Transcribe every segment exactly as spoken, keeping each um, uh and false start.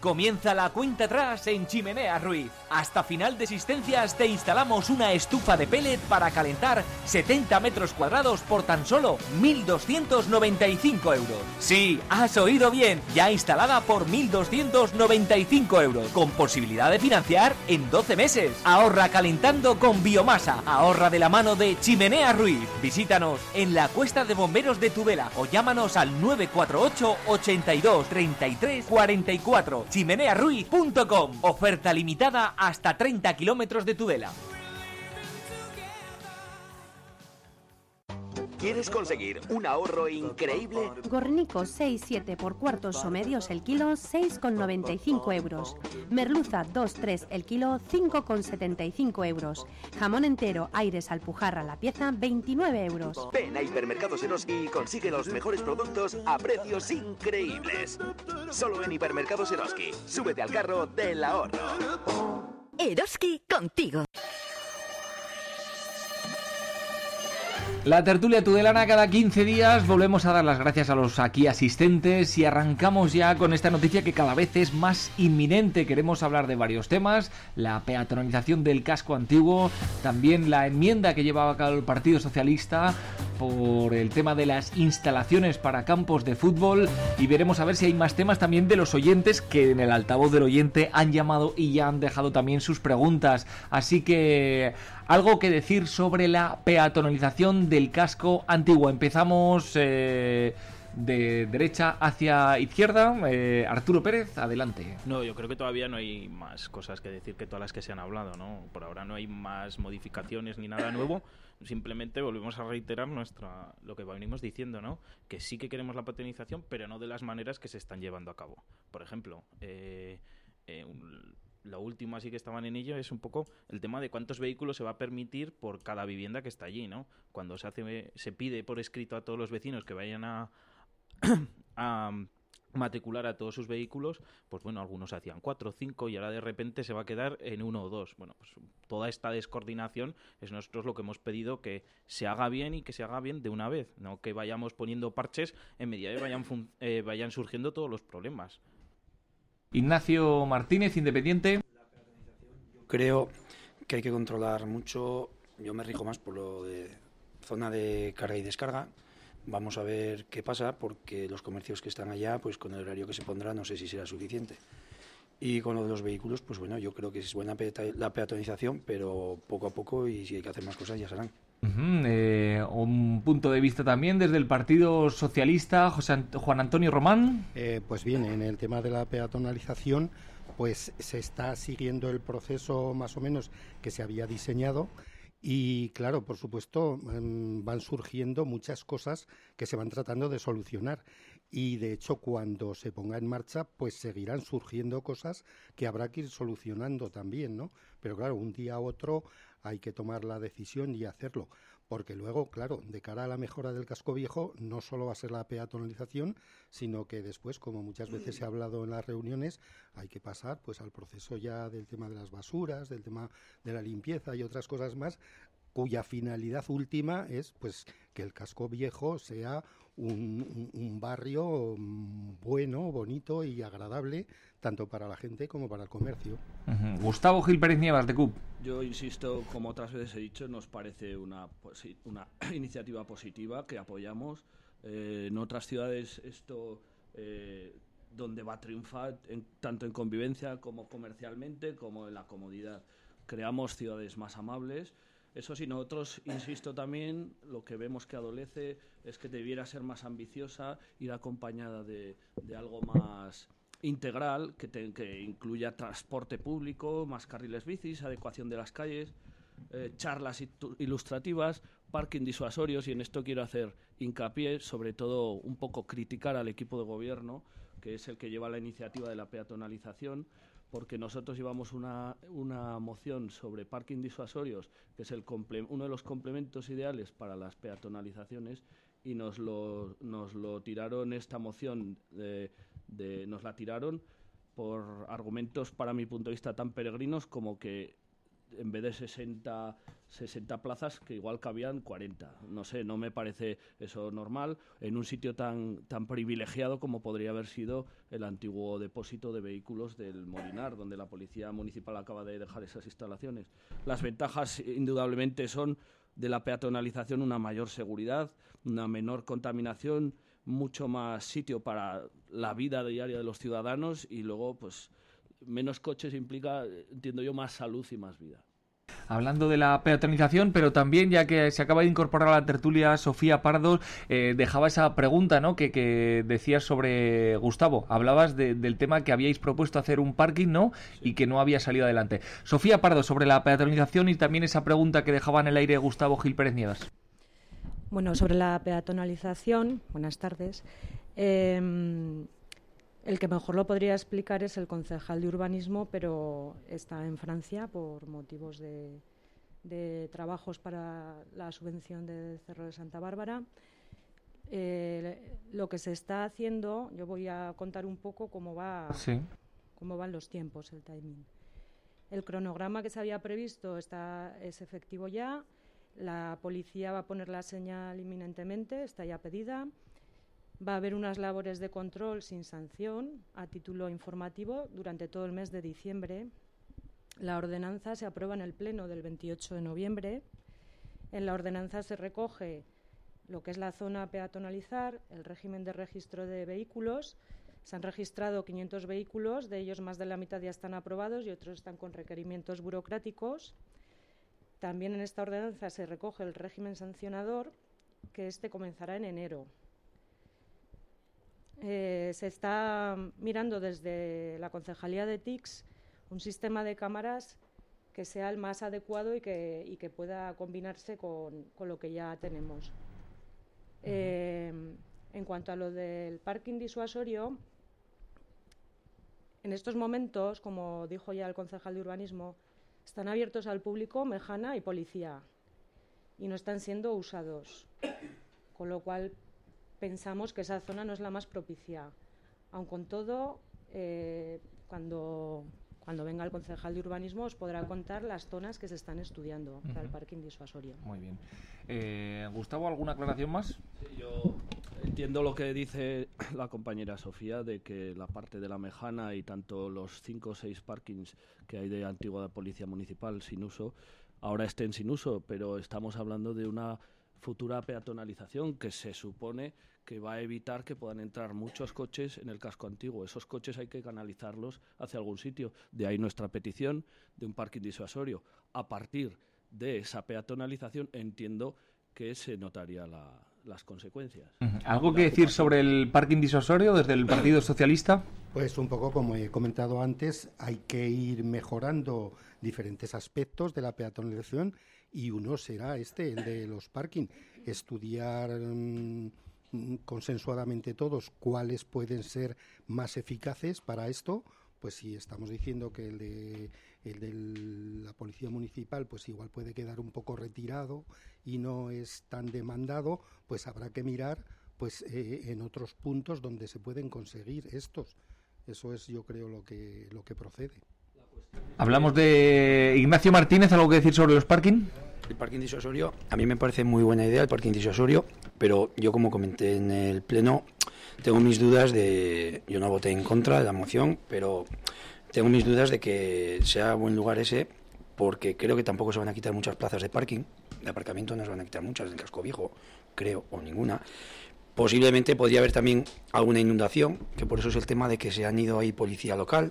Comienza la cuenta atrás en Chimenea Ruiz. Hasta final de existencias te instalamos una estufa de pellet para calentar setenta metros cuadrados por tan solo mil doscientos noventa y cinco euros. Sí, has oído bien, ya instalada por mil doscientos noventa y cinco euros, con posibilidad de financiar en doce meses. Ahorra calentando con biomasa, ahorra de la mano de Chimenea Ruiz. Visítanos en la Cuesta de Bomberos de Tudela o llámanos al nueve cuatro ocho, ochenta y dos, treinta y tres, cuarenta y cuatro. chimenea ruiz punto com. Oferta limitada hasta treinta kilómetros de Tudela. ¿Quieres conseguir un ahorro increíble? Gornico seis siete por cuartos o medios el kilo, seis con noventa y cinco euros. Merluza dos tres el kilo, cinco con setenta y cinco euros. Jamón entero Aires Alpujarra la pieza, veintinueve euros. Ven a Hipermercados Eroski y consigue los mejores productos a precios increíbles. Solo en Hipermercados Eroski. Súbete al carro del ahorro. Eroski contigo. La tertulia tudelana cada quince días, volvemos a dar las gracias a los aquí asistentes y arrancamos ya con esta noticia que cada vez es más inminente. Queremos hablar de varios temas: la peatonalización del casco antiguo, también la enmienda que llevaba a cabo el Partido Socialista por el tema de las instalaciones para campos de fútbol, y veremos a ver si hay más temas también de los oyentes, que en el altavoz del oyente han llamado y ya han dejado también sus preguntas. Así que algo que decir sobre la peatonalización del casco antiguo. Empezamos eh, de derecha hacia izquierda. eh, Arturo Pérez, adelante. No, yo creo que todavía no hay más cosas que decir que todas las que se han hablado, ¿no? Por ahora no hay más modificaciones ni nada nuevo. Simplemente volvemos a reiterar nuestra lo que venimos diciendo, ¿no? Que sí que queremos la peatonalización, pero no de las maneras que se están llevando a cabo. Por ejemplo, eh, eh, un, lo último así que estaban en ello es un poco el tema de cuántos vehículos se va a permitir por cada vivienda que está allí, ¿no? Cuando se hace se pide por escrito a todos los vecinos que vayan a a matricular a todos sus vehículos, pues bueno, algunos hacían cuatro o cinco y ahora de repente se va a quedar en uno o dos. Bueno, pues toda esta descoordinación es nosotros lo que hemos pedido, que se haga bien y que se haga bien de una vez, no que vayamos poniendo parches en medida que vayan, fun- eh, vayan surgiendo todos los problemas. Ignacio Martínez, independiente. Creo que hay que controlar mucho. Yo me rijo más por lo de zona de carga y descarga. Vamos a ver qué pasa, porque los comercios que están allá, pues con el horario que se pondrá, no sé si será suficiente. Y con lo de los vehículos, pues bueno, yo creo que es buena peata- la peatonización, pero poco a poco, y si hay que hacer más cosas ya serán. Uh-huh, eh, un punto de vista también desde el Partido Socialista, José Ant- Juan Antonio Román. Eh, pues bien, en el tema de la peatonalización, pues se está siguiendo el proceso más o menos que se había diseñado. Y claro, por supuesto, van surgiendo muchas cosas que se van tratando de solucionar. Y de hecho, cuando se ponga en marcha, pues seguirán surgiendo cosas que habrá que ir solucionando también, ¿no? Pero claro, un día u otro hay que tomar la decisión y hacerlo. Porque luego, claro, de cara a la mejora del casco viejo, no solo va a ser la peatonalización, sino que después, como muchas veces se ha hablado en las reuniones, hay que pasar pues al proceso ya del tema de las basuras, del tema de la limpieza y otras cosas más, cuya finalidad última es pues que el casco viejo sea un, un, un barrio bueno, bonito y agradable, tanto para la gente como para el comercio. Uh-huh. Gustavo Gil Pérez Nievas, de C U P. Yo insisto, como otras veces he dicho, nos parece una, posi- una iniciativa positiva que apoyamos. Eh, en otras ciudades esto eh, donde va a triunfar, en, tanto en convivencia como comercialmente, como en la comodidad. Creamos ciudades más amables. Eso sí, nosotros, insisto también, lo que vemos que adolece es que debiera ser más ambiciosa, ir acompañada de, de algo más integral, que, te, que incluya transporte público, más carriles bicis, adecuación de las calles, eh, charlas ilustrativas, parking disuasorios, y en esto quiero hacer hincapié, sobre todo un poco criticar al equipo de gobierno, que es el que lleva la iniciativa de la peatonalización, porque nosotros llevamos una, una moción sobre parking disuasorios, que es el comple- uno de los complementos ideales para las peatonalizaciones, y nos lo, nos lo tiraron esta moción, de, de, nos la tiraron por argumentos, para mi punto de vista, tan peregrinos como que en vez de sesenta, sesenta plazas, que igual cabían cuarenta. No sé, no me parece eso normal en un sitio tan, tan privilegiado como podría haber sido el antiguo depósito de vehículos del Molinar, donde la Policía Municipal acaba de dejar esas instalaciones. Las ventajas, indudablemente, son de la peatonalización una mayor seguridad, una menor contaminación, mucho más sitio para la vida diaria de los ciudadanos y luego, pues, menos coches implica, entiendo yo, más salud y más vida. Hablando de la peatonalización, pero también, ya que se acaba de incorporar a la tertulia Sofía Pardo, eh, dejaba esa pregunta, ¿no?, que, que decías sobre Gustavo. Hablabas de, del tema que habíais propuesto hacer un parking, ¿no?, sí, y que no había salido adelante. Sofía Pardo, sobre la peatonalización y también esa pregunta que dejaba en el aire Gustavo Gil Pérez Nieves. Bueno, sobre la peatonalización, buenas tardes. Eh, el que mejor lo podría explicar es el concejal de urbanismo, pero está en Francia por motivos de, de trabajos para la subvención del Cerro de Santa Bárbara. Eh, lo que se está haciendo, yo voy a contar un poco cómo va, sí. cómo van los tiempos, el timing. El cronograma que se había previsto está, es efectivo ya. La policía va a poner la señal inminentemente, está ya pedida. Va a haber unas labores de control sin sanción a título informativo durante todo el mes de diciembre. La ordenanza se aprueba en el pleno del veintiocho de noviembre. En la ordenanza se recoge lo que es la zona a peatonalizar, el régimen de registro de vehículos. Se han registrado quinientos vehículos, de ellos más de la mitad ya están aprobados y otros están con requerimientos burocráticos. También en esta ordenanza se recoge el régimen sancionador, que este comenzará en enero. Eh, se está mirando desde la Concejalía de T I C S un sistema de cámaras que sea el más adecuado y que, y que pueda combinarse con, con lo que ya tenemos. Eh, en cuanto a lo del parking disuasorio, en estos momentos, como dijo ya el concejal de urbanismo, están abiertos al público Mejana y Policía y no están siendo usados, con lo cual pensamos que esa zona no es la más propicia. Aun con todo, eh, cuando, cuando venga el concejal de urbanismo os podrá contar las zonas que se están estudiando uh-huh. para el parking disuasorio. Muy bien. Eh, Gustavo, ¿alguna aclaración más? Sí, yo entiendo lo que dice la compañera Sofía, de que la parte de la Mejana y tanto los cinco o seis parkings que hay de antigua policía municipal sin uso, ahora estén sin uso, pero estamos hablando de una futura peatonalización que se supone que va a evitar que puedan entrar muchos coches en el casco antiguo. Esos coches hay que canalizarlos hacia algún sitio. De ahí nuestra petición de un parking disuasorio. A partir de esa peatonalización entiendo que se notaría la, las consecuencias. ¿Algo que decir sobre el parking disuasorio desde el Partido Socialista? Pues un poco como he comentado antes, hay que ir mejorando diferentes aspectos de la peatonalización y uno será este, el de los parking. Estudiar mmm, consensuadamente todos cuáles pueden ser más eficaces para esto. Pues si estamos diciendo que el de, el de la Policía Municipal pues igual puede quedar un poco retirado y no es tan demandado, pues habrá que mirar pues eh, en otros puntos donde se pueden conseguir estos. Eso es, yo creo, lo que lo que procede. Hablamos de Ignacio Martínez, ¿algo que decir sobre los parking? El parking disuasorio, a mí me parece muy buena idea el parking disuasorio, pero yo, como comenté en el pleno, tengo mis dudas de... Yo no voté en contra de la moción, pero tengo mis dudas de que sea buen lugar ese, porque creo que tampoco se van a quitar muchas plazas de parking, de aparcamiento no se van a quitar muchas, del casco viejo, creo, o ninguna. Posiblemente podría haber también alguna inundación, que por eso es el tema de que se han ido ahí policía local.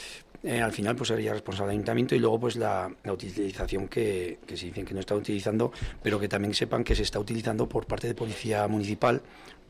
Eh, al final pues sería responsable del ayuntamiento y luego pues la, la utilización que, que se dicen que no está utilizando, pero que también sepan que se está utilizando por parte de policía municipal,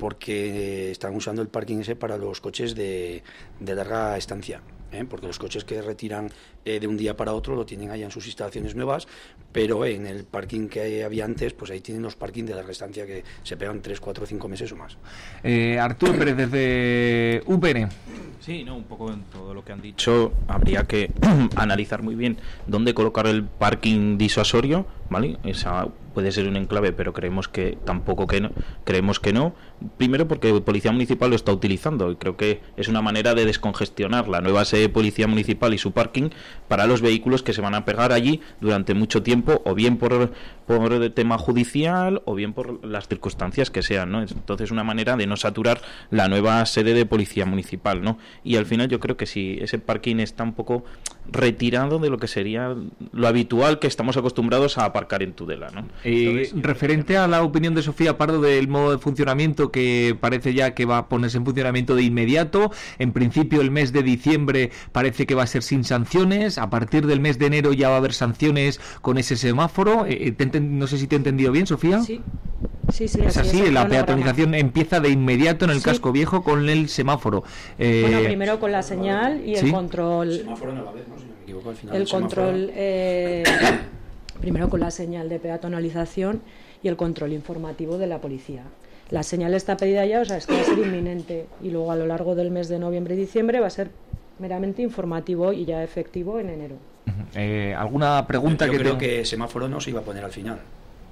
porque eh, están usando el parking ese para los coches de, de larga estancia, ¿eh? Porque los coches que retiran eh, de un día para otro lo tienen allá en sus instalaciones nuevas, pero eh, en el parking que había antes, pues ahí tienen los parking de larga estancia que se pegan tres, cuatro, cinco meses o más. eh, Arturo Pérez, desde U P N. Sí, no, un poco en todo lo que han dicho, habría que analizar muy bien dónde colocar el parking disuasorio, ¿vale? Esa puede ser un enclave, pero creemos que tampoco que no, creemos que no. Primero porque Policía Municipal lo está utilizando y creo que es una manera de descongestionar la nueva sede de Policía Municipal y su parking para los vehículos que se van a pegar allí durante mucho tiempo, o bien por, por tema judicial o bien por las circunstancias que sean, ¿no? Entonces una manera de no saturar la nueva sede de Policía Municipal, ¿no? Y al final yo creo que si ese parking está un poco retirado de lo que sería lo habitual que estamos acostumbrados a aparcar en Tudela, ¿no? Eh, referente a la opinión de Sofía Pardo del modo de funcionamiento, que parece ya que va a ponerse en funcionamiento de inmediato, en principio el mes de diciembre parece que va a ser sin sanciones, a partir del mes de enero ya va a haber sanciones con ese semáforo. Eh, te enten- no sé si te he entendido bien, Sofía. Sí, sí, sí. Es así, el la cronograma. peatonalización empieza de inmediato en el Sí. casco viejo con el semáforo. Eh, Bueno, primero con la señal y el ¿sí? control. Semáforo no va a haber, ¿no? Si no me equivoco, al final El el semáforo- control, eh, primero con la señal de peatonalización y el control informativo de la policía. La señal está pedida ya, o sea, es que va a ser inminente, y luego a lo largo del mes de noviembre y diciembre va a ser meramente informativo y ya efectivo en enero. eh, ¿Alguna pregunta Yo que creo te... que semáforo no se iba a poner al final.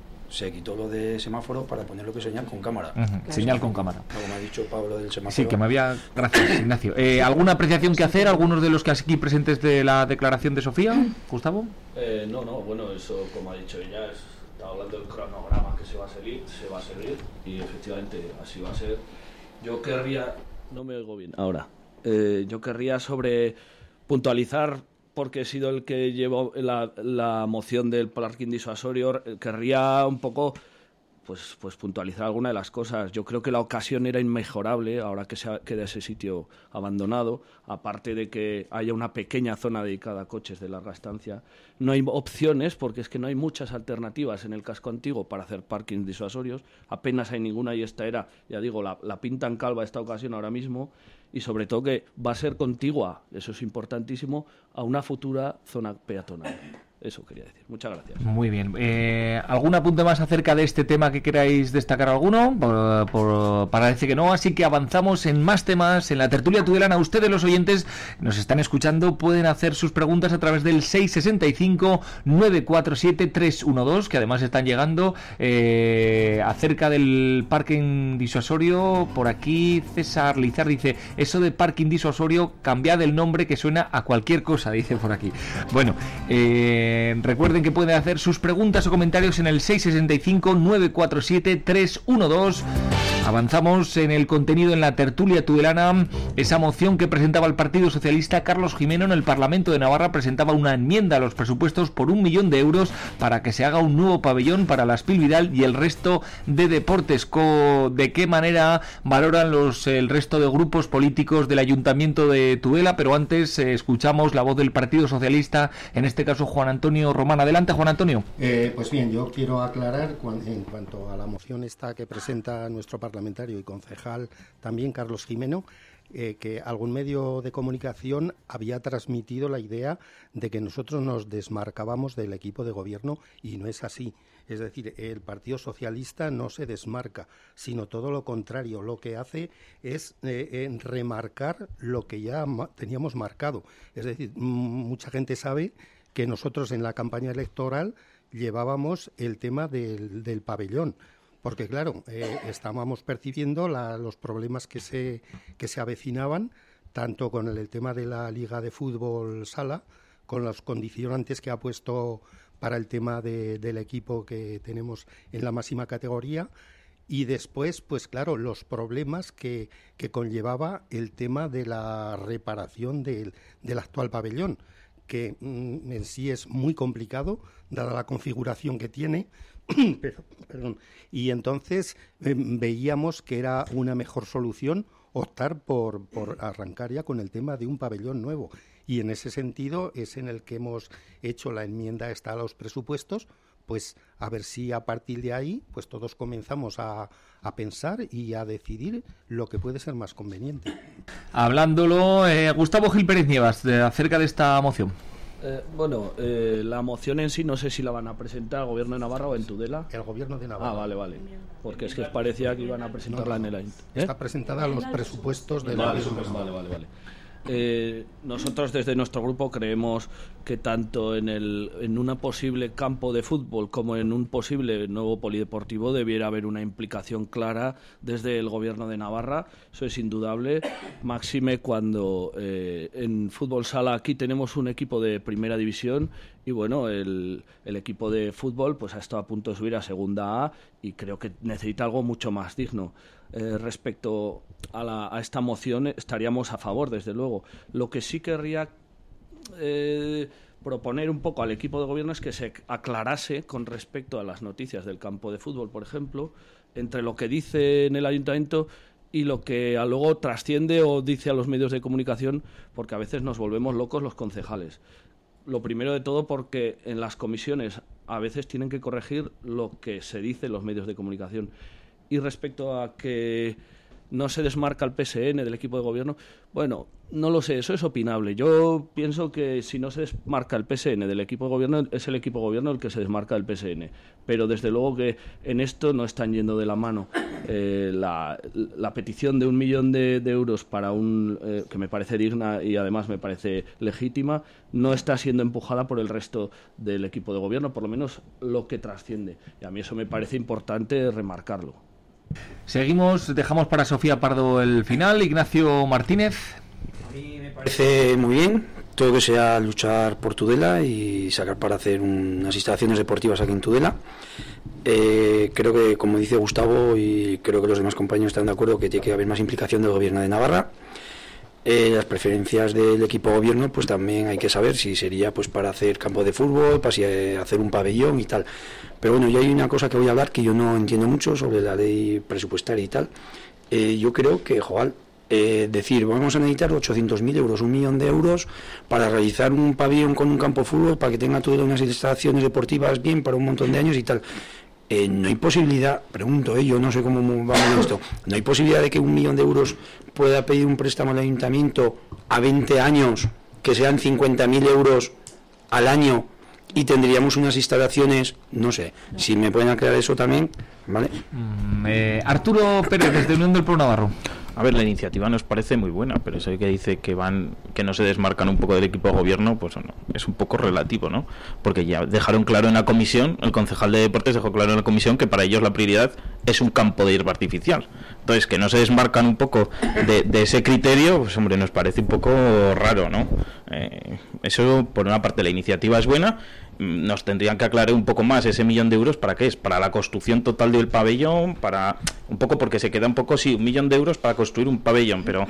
Se quitó lo de semáforo para poner lo que es señal con cámara. Ujú, señal con cámara. Como me ha dicho Pablo del semáforo. Sí, que me había... Gracias, Ignacio. Eh, ¿Alguna apreciación que hacer? ¿Algunos de los que aquí presentes de la declaración de Sofía? Gustavo. Eh, no, no, bueno, eso como ha dicho ella, es, está hablando del cronograma que se va a seguir, se va a seguir y efectivamente así va a ser. Yo querría, no me oigo bien ahora, eh, yo querría sobre puntualizar, porque he sido el que llevo la, la moción del parking disuasorio, eh, querría un poco pues, pues puntualizar alguna de las cosas. Yo creo que la ocasión era inmejorable ahora que se ha- queda ese sitio abandonado, aparte de que haya una pequeña zona dedicada a coches de larga estancia. No hay opciones porque es que no hay muchas alternativas en el casco antiguo para hacer parkings disuasorios, apenas hay ninguna, y esta era, ya digo, la, la pintan calva esta ocasión ahora mismo, y sobre todo que va a ser contigua, eso es importantísimo, a una futura zona peatonal. Eso quería decir. Muchas gracias. Muy bien. Eh, ¿Algún apunte más acerca de este tema que queráis destacar alguno? Por, por, parece que no, así que avanzamos en más temas. En la tertulia tudelana, ustedes los oyentes nos están escuchando, pueden hacer sus preguntas a través del seis sesenta y cinco, nueve cuatro siete, tres uno dos, que además están llegando eh, acerca del parking disuasorio. Por aquí César Lizar dice, eso de parking disuasorio, cambiad el nombre que suena a cualquier cosa, dice por aquí. Bueno, eh Eh, recuerden que pueden hacer sus preguntas o comentarios en el seis sesenta y cinco, nueve cuatro siete, tres uno dos. Avanzamos en el contenido en la tertulia tudelana. Esa moción que presentaba el Partido Socialista, Carlos Jimeno, en el Parlamento de Navarra presentaba una enmienda a los presupuestos por un millón de euros para que se haga un nuevo pabellón para la Aspil Vidal y el resto de deportes. Co- ¿De qué manera valoran los el resto de grupos políticos del Ayuntamiento de Tudela? Pero antes eh, escuchamos la voz del Partido Socialista, en este caso Juan Antonio Román. Adelante, Juan Antonio. Eh, pues bien, yo quiero aclarar cuan- en cuanto a la moción esta que presenta nuestro parlamentario y concejal también, Carlos Jimeno, eh, que algún medio de comunicación había transmitido la idea de que nosotros nos desmarcábamos del equipo de gobierno, y no es así. Es decir, el Partido Socialista no se desmarca, sino todo lo contrario. Lo que hace es eh, en remarcar lo que ya ma- teníamos marcado. Es decir, m- mucha gente sabe que nosotros en la campaña electoral llevábamos el tema del, del pabellón, porque claro, eh, estábamos percibiendo la, los problemas que se, que se avecinaban, tanto con el, el tema de la Liga de Fútbol Sala, con los condicionantes que ha puesto para el tema de, del equipo que tenemos en la máxima categoría, y después, pues claro, los problemas que, que conllevaba el tema de la reparación del, del actual pabellón, que mm, en sí es muy complicado, dada la configuración que tiene, pero, perdón, y entonces eh, veíamos que era una mejor solución optar por, por arrancar ya con el tema de un pabellón nuevo, y en ese sentido es en el que hemos hecho la enmienda esta a los presupuestos, pues a ver si a partir de ahí pues todos comenzamos a, a pensar y a decidir lo que puede ser más conveniente. Hablándolo, eh, Gustavo Gil Pérez Nievas, de, acerca de esta moción. Eh, bueno, eh, la moción en sí no sé si la van a presentar al Gobierno de Navarra o en Tudela. El Gobierno de Navarra. Ah, vale, vale. Porque es que parecía que iban a presentarla No, no, en el Ayuntamiento. Está presentada a los presupuestos de la Vale, Gobierno de vale, Navarra. vale, vale. Eh, nosotros desde nuestro grupo creemos que tanto en, el, en un posible campo de fútbol como en un posible nuevo polideportivo debiera haber una implicación clara desde el Gobierno de Navarra. Eso es indudable, máxime cuando eh, en fútbol sala aquí tenemos un equipo de primera división y bueno, el, el equipo de fútbol pues ha estado a punto de subir a segunda A y creo que necesita algo mucho más digno. Eh, respecto a, la, a esta moción estaríamos a favor, desde luego. Lo que sí querría eh, proponer un poco al equipo de gobierno es que se aclarase con respecto a las noticias del campo de fútbol, por ejemplo, entre lo que dice en el ayuntamiento y lo que luego trasciende o dice a los medios de comunicación, porque a veces nos volvemos locos los concejales. Lo primero de todo porque en las comisiones a veces tienen que corregir lo que se dice en los medios de comunicación. Y respecto a que no se desmarca el P S N del equipo de gobierno, bueno, no lo sé, eso es opinable. Yo pienso que si no se desmarca el P S N del equipo de gobierno, es el equipo de gobierno el que se desmarca del P S N. Pero desde luego que en esto no están yendo de la mano. Eh, la, la petición de un millón de, de euros para un eh, que me parece digna y además me parece legítima, no está siendo empujada por el resto del equipo de gobierno, por lo menos lo que trasciende. Y a mí eso me parece importante remarcarlo. Seguimos, dejamos para Sofía Pardo el final. Ignacio Martínez. A mí me parece muy bien todo que sea luchar por Tudela y sacar para hacer unas instalaciones deportivas aquí en Tudela. Eh, creo que, como dice Gustavo, y creo que los demás compañeros están de acuerdo, que tiene que haber más implicación del gobierno de Navarra. Eh, las preferencias del equipo de gobierno, pues también hay que saber si sería pues para hacer campo de fútbol, para si, eh, hacer un pabellón y tal. Pero bueno, yo hay una cosa que voy a hablar que yo no entiendo mucho sobre la ley presupuestaria y tal. Eh, yo creo que, joder, eh, decir, vamos a necesitar ochocientos mil euros, un millón de euros para realizar un pabellón con un campo de fútbol, para que tenga todas unas instalaciones deportivas bien para un montón de años y tal. Eh, no hay posibilidad, pregunto, eh, yo no sé cómo va a ir esto, no hay posibilidad de que un millón de euros pueda pedir un préstamo al ayuntamiento a veinte años, que sean cincuenta mil euros al año y tendríamos unas instalaciones, no sé, si me pueden aclarar eso también, ¿vale? Mm, eh, Arturo Pérez, desde Unión del Pueblo Navarro. A ver, la iniciativa nos parece muy buena, pero eso que dice que van, que no se desmarcan un poco del equipo de gobierno, pues no, es un poco relativo, ¿no? Porque ya dejaron claro en la comisión, el concejal de deportes dejó claro en la comisión que para ellos la prioridad es un campo de hierba artificial. Entonces, que no se desmarcan un poco de, de ese criterio, pues hombre, nos parece un poco raro, ¿no? Eh, eso, por una parte, la iniciativa es buena. Nos tendrían que aclarar un poco más ese millón de euros, ¿para qué es? Para la construcción total del pabellón, para un poco, porque se queda un poco, sí, un millón de euros para construir un pabellón, pero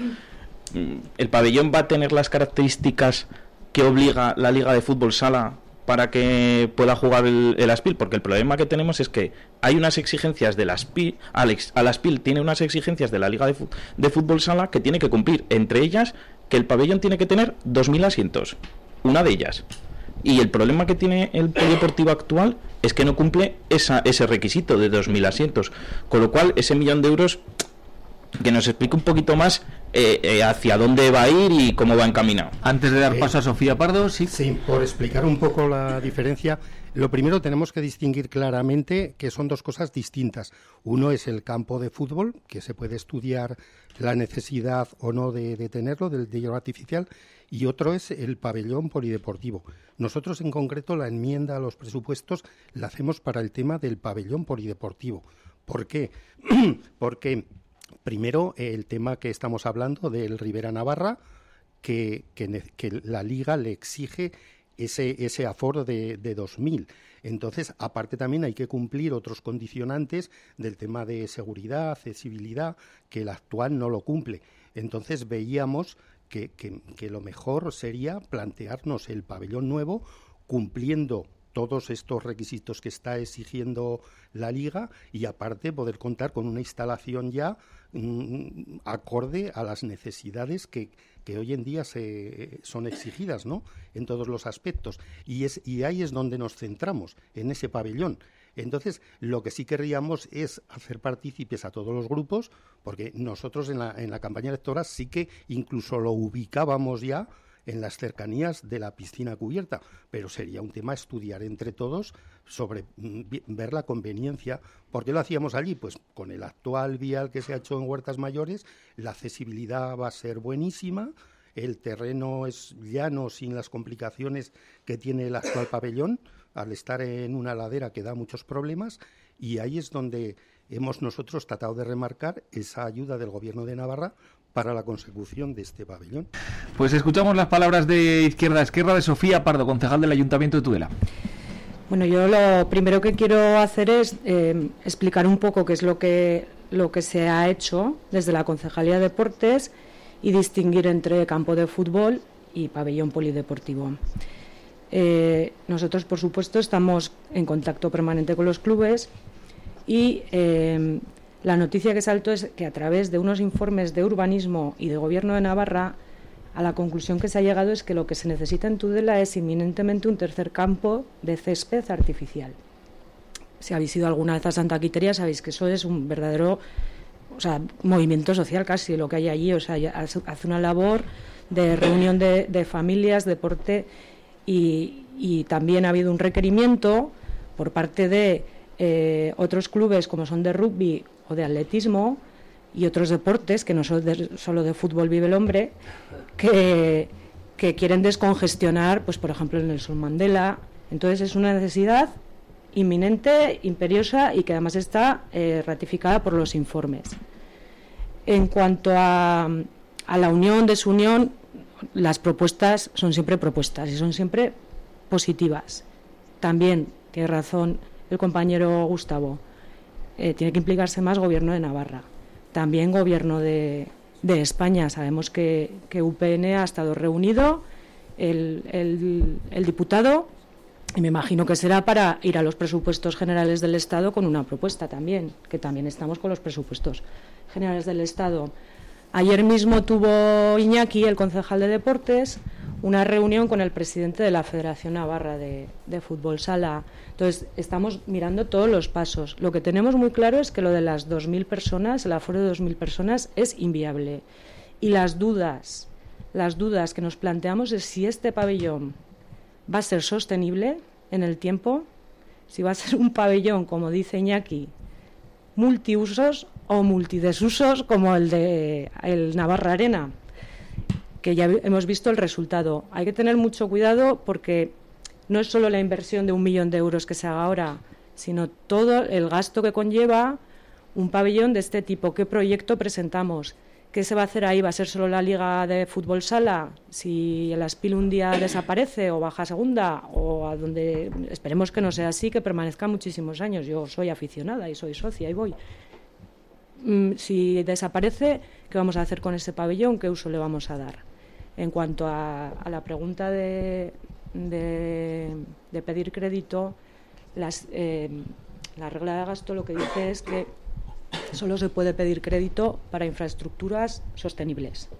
¿el pabellón va a tener las características que obliga la Liga de Fútbol Sala para que pueda jugar el, el Aspil? Porque el problema que tenemos es que hay unas exigencias del Aspil, Alex, al Aspil tiene unas exigencias de la Liga de, de Fútbol Sala que tiene que cumplir, entre ellas que el pabellón tiene que tener dos mil asientos, una de ellas. Y el problema que tiene el polideportivo actual es que no cumple esa, ese requisito de dos mil asientos. Con lo cual, ese millón de euros, que nos explique un poquito más eh, eh, hacia dónde va a ir y cómo va encaminado. Antes de dar Eh, paso a Sofía Pardo, sí. Sí, por explicar un poco la diferencia, lo primero tenemos que distinguir claramente que son dos cosas distintas. Uno es el campo de fútbol, que se puede estudiar la necesidad o no de, de tenerlo, del de hierba artificial, y otro es el pabellón polideportivo. Nosotros, en concreto, la enmienda a los presupuestos la hacemos para el tema del pabellón polideportivo. ¿Por qué? Porque, primero, el tema que estamos hablando del Ribera Navarra, que, que, que la Liga le exige ese, ese aforo de, de dos mil. Entonces, aparte también hay que cumplir otros condicionantes del tema de seguridad, accesibilidad, que el actual no lo cumple. Entonces, veíamos que, que, que lo mejor sería plantearnos el pabellón nuevo cumpliendo todos estos requisitos que está exigiendo la Liga y aparte poder contar con una instalación ya mm, acorde a las necesidades que, que hoy en día se, son exigidas, ¿no?, en todos los aspectos. Y, es, y ahí es donde nos centramos, en ese pabellón. Entonces, lo que sí querríamos es hacer partícipes a todos los grupos, porque nosotros en la, en la campaña electoral sí que incluso lo ubicábamos ya en las cercanías de la piscina cubierta, pero sería un tema a estudiar entre todos sobre mm, ver la conveniencia. ¿Por qué lo hacíamos allí? Pues con el actual vial que se ha hecho en Huertas Mayores, la accesibilidad va a ser buenísima, el terreno es llano sin las complicaciones que tiene el actual pabellón, al estar en una ladera que da muchos problemas, y ahí es donde hemos nosotros tratado de remarcar esa ayuda del Gobierno de Navarra para la consecución de este pabellón. Pues escuchamos las palabras de Izquierda Esquerra de Sofía Pardo, concejal del Ayuntamiento de Tudela. Bueno, yo lo primero que quiero hacer es eh, explicar un poco qué es lo que, lo que se ha hecho desde la Concejalía de Deportes y distinguir entre campo de fútbol y pabellón polideportivo. Eh, nosotros, por supuesto, estamos en contacto permanente con los clubes y eh, la noticia que saltó es que a través de unos informes de urbanismo y de Gobierno de Navarra, a la conclusión que se ha llegado es que lo que se necesita en Tudela es inminentemente un tercer campo de césped artificial. Si habéis ido alguna vez a Santa Quiteria, sabéis que eso es un verdadero, o sea, movimiento social casi lo que hay allí. O sea, hace una labor de reunión de, de familias, deporte, y, y también ha habido un requerimiento por parte de eh, otros clubes como son de rugby o de atletismo y otros deportes, que no solo de, solo de fútbol vive el hombre, que, que quieren descongestionar, pues por ejemplo, el Nelson Mandela. Entonces es una necesidad inminente, imperiosa y que además está eh, ratificada por los informes. En cuanto a, a la unión, desunión, las propuestas son siempre propuestas y son siempre positivas. También tiene razón el compañero Gustavo, eh, tiene que implicarse más Gobierno de Navarra. También Gobierno de, de España. Sabemos que, que U P N ha estado reunido, el, el, el diputado, y me imagino que será para ir a los presupuestos generales del Estado con una propuesta también, que también estamos con los presupuestos generales del Estado. Ayer mismo tuvo Iñaki, el concejal de Deportes, una reunión con el presidente de la Federación Navarra de, de Fútbol Sala. Entonces, estamos mirando todos los pasos. Lo que tenemos muy claro es que lo de las dos mil personas, el aforo de dos mil personas, es inviable. Y las dudas, las dudas que nos planteamos es si este pabellón va a ser sostenible en el tiempo, si va a ser un pabellón, como dice Iñaki, multiusos o multidesusos como el de el Navarra Arena, que ya hemos visto el resultado. Hay que tener mucho cuidado porque no es solo la inversión de un millón de euros que se haga ahora, sino todo el gasto que conlleva un pabellón de este tipo. ¿Qué proyecto presentamos? ¿Qué se va a hacer ahí? ¿Va a ser solo la Liga de Fútbol Sala? Si el Aspil un día desaparece o baja a segunda, o a donde esperemos que no sea así, que permanezca muchísimos años. Yo soy aficionada y soy socia y voy. Si desaparece, ¿qué vamos a hacer con ese pabellón? ¿Qué uso le vamos a dar? En cuanto a, a la pregunta de, de, de pedir crédito, las, eh, la regla de gasto lo que dice es que solo se puede pedir crédito para infraestructuras sostenibles.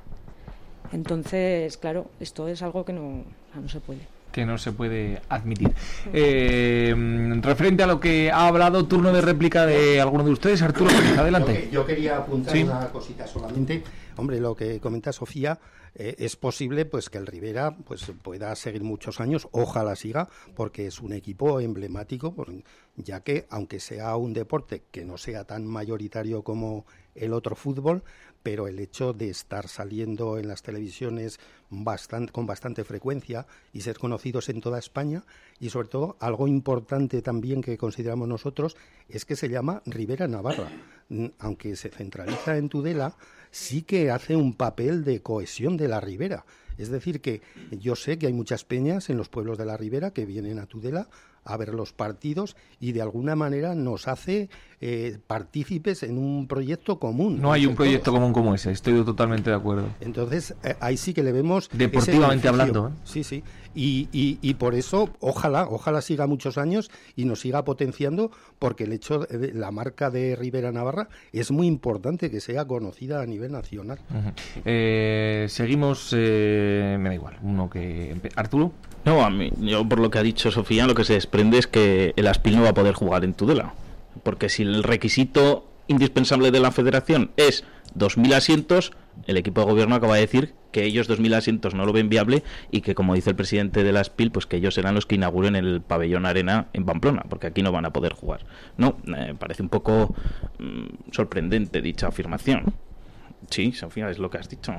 Entonces, claro, esto es algo que no, no se puede. Que no se puede admitir. Eh, referente a lo que ha hablado, turno de réplica de alguno de ustedes. Arturo, adelante. Yo, yo quería apuntar ¿Sí? una cosita solamente. Hombre, lo que comenta Sofía, eh, es posible pues que el Ribera pues pueda seguir muchos años, ojalá siga, porque es un equipo emblemático, ya que aunque sea un deporte que no sea tan mayoritario como el otro fútbol, pero el hecho de estar saliendo en las televisiones bastante, con bastante frecuencia y ser conocidos en toda España, y sobre todo algo importante también que consideramos nosotros es que se llama Ribera Navarra. Aunque se centraliza en Tudela, sí que hace un papel de cohesión de la Ribera. Es decir, que yo sé que hay muchas peñas en los pueblos de la Ribera que vienen a Tudela a ver los partidos y de alguna manera nos hace eh, partícipes en un proyecto común. No hay un proyecto todos. común como ese, estoy totalmente de acuerdo. Entonces, eh, ahí sí que le vemos... Deportivamente hablando. ¿eh? Sí, sí. Y, y, y por eso, ojalá, ojalá siga muchos años y nos siga potenciando, porque el hecho de la marca de Ribera Navarra es muy importante que sea conocida a nivel nacional. Uh-huh. eh, seguimos, eh, me da igual, uno que... Arturo. No, a mí, yo por lo que ha dicho Sofía, lo que se desprende es que el Aspil no va a poder jugar en Tudela, porque si el requisito indispensable de la federación es dos mil asientos, el equipo de gobierno acaba de decir que ellos dos mil asientos no lo ven viable y que, como dice el presidente del Aspil, pues que ellos serán los que inauguren el pabellón Arena en Pamplona, porque aquí no van a poder jugar. No, me eh, parece un poco mmm, sorprendente dicha afirmación. Sí, Sofía, es lo que has dicho.